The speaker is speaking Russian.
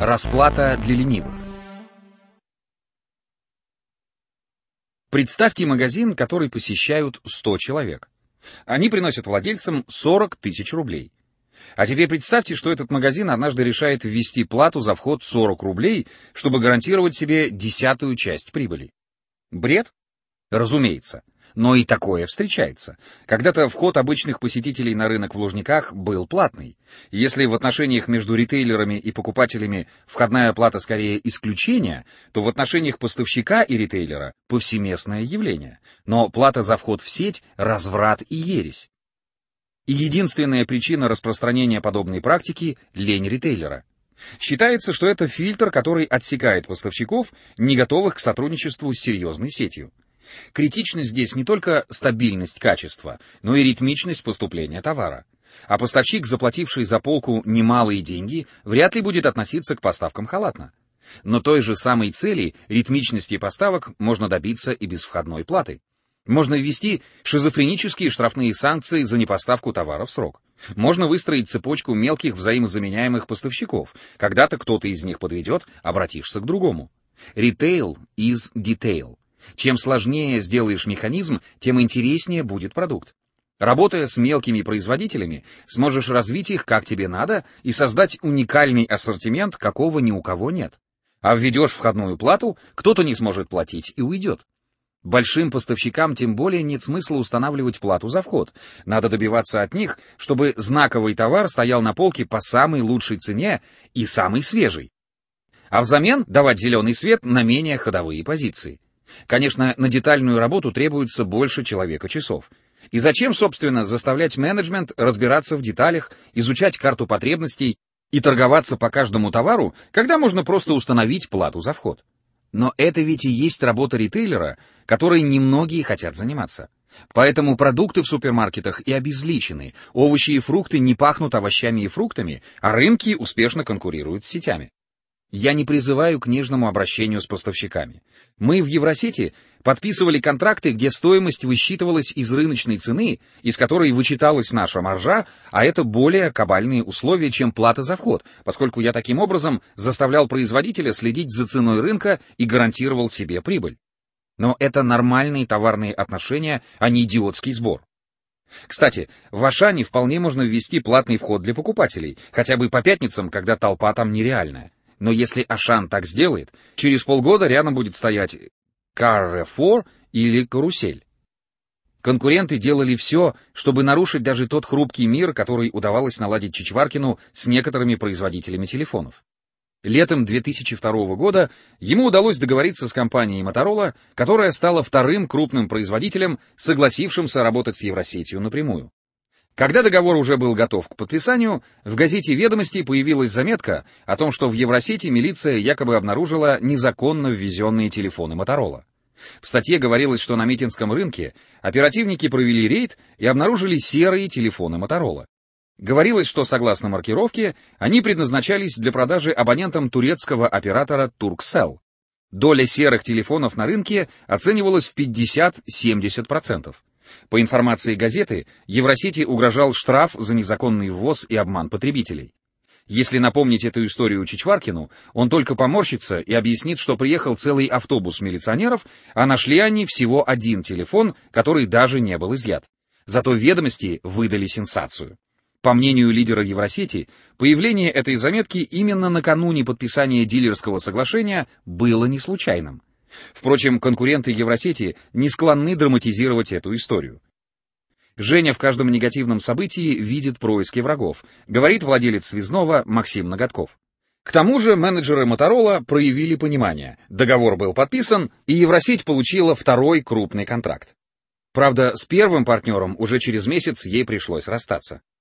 Расплата для ленивых. Представьте магазин, который посещают 100 человек. Они приносят владельцам 40 тысяч рублей. А теперь представьте, что этот магазин однажды решает ввести плату за вход 40 рублей, чтобы гарантировать себе 10-ю часть прибыли. Бред? Разумеется. Но и такое встречается. Когда-то вход обычных посетителей на рынок в Лужниках был платный. Если в отношениях между ритейлерами и покупателями входная плата скорее исключение, то в отношениях поставщика и ритейлера повсеместное явление. Но плата за вход в сеть — разврат и ересь. И единственная причина распространения подобной практики — лень ритейлера. Считается, что это фильтр, который отсекает поставщиков, не готовых к сотрудничеству с серьезной сетью. Критична здесь не только стабильность качества, но и ритмичность поступления товара. А поставщик, заплативший за полку немалые деньги, вряд ли будет относиться к поставкам халатно. Но той же самой цели, ритмичности поставок, можно добиться и без входной платы. Можно ввести шизофренические штрафные санкции за непоставку товара в срок. Можно выстроить цепочку мелких взаимозаменяемых поставщиков. Когда-то кто-то из них подведет, обратишься к другому. Retail is detail. Чем сложнее сделаешь механизм, тем интереснее будет продукт. Работая с мелкими производителями, сможешь развить их как тебе надо и создать уникальный ассортимент, какого ни у кого нет. А введешь входную плату, кто-то не сможет платить и уйдет. Большим поставщикам тем более нет смысла устанавливать плату за вход. Надо добиваться от них, чтобы знаковый товар стоял на полке по самой лучшей цене и самый свежий. А взамен давать зеленый свет на менее ходовые позиции. Конечно, на детальную работу требуется больше человека-часов. И зачем, собственно, заставлять менеджмент разбираться в деталях, изучать карту потребностей и торговаться по каждому товару, когда можно просто установить плату за вход? Но это ведь и есть работа ритейлера, которой немногие хотят заниматься. Поэтому продукты в супермаркетах и обезличены, овощи и фрукты не пахнут овощами и фруктами, а рынки успешно конкурируют с сетями. Я не призываю к нежному обращению с поставщиками. Мы в Евросети подписывали контракты, где стоимость высчитывалась из рыночной цены, из которой вычиталась наша маржа, а это более кабальные условия, чем плата за вход, поскольку я таким образом заставлял производителя следить за ценой рынка и гарантировал себе прибыль. Но это нормальные товарные отношения, а не идиотский сбор. Кстати, в Ашане вполне можно ввести платный вход для покупателей, хотя бы по пятницам, когда толпа там нереальная. Но если Ашан так сделает, через полгода рядом будет стоять Carrefour или Карусель. Конкуренты делали все, чтобы нарушить даже тот хрупкий мир, который удавалось наладить Чичваркину с некоторыми производителями телефонов. Летом 2002 года ему удалось договориться с компанией Motorola, которая стала вторым крупным производителем, согласившимся работать с Евросетью напрямую. Когда договор уже был готов к подписанию, в газете «Ведомости» появилась заметка о том, что в Евросети милиция якобы обнаружила незаконно ввезенные телефоны Motorola. В статье говорилось, что на Митинском рынке оперативники провели рейд и обнаружили серые телефоны Motorola. Говорилось, что согласно маркировке, они предназначались для продажи абонентам турецкого оператора Turkcell. Доля серых телефонов на рынке оценивалась в 50-70%. По информации газеты, Евросети угрожал штраф за незаконный ввоз и обман потребителей. Если напомнить эту историю Чичваркину, он только поморщится и объяснит, что приехал целый автобус милиционеров, а нашли они всего один телефон, который даже не был изъят. Зато «Ведомости» выдали сенсацию. По мнению лидера Евросети, появление этой заметки именно накануне подписания дилерского соглашения было не случайным. Впрочем, конкуренты Евросети не склонны драматизировать эту историю. Женя в каждом негативном событии видит происки врагов, говорит владелец связного Максим Ноготков. К тому же менеджеры Motorola проявили понимание, договор был подписан, и Евросеть получила второй крупный контракт. Правда, с первым партнером уже через месяц ей пришлось расстаться.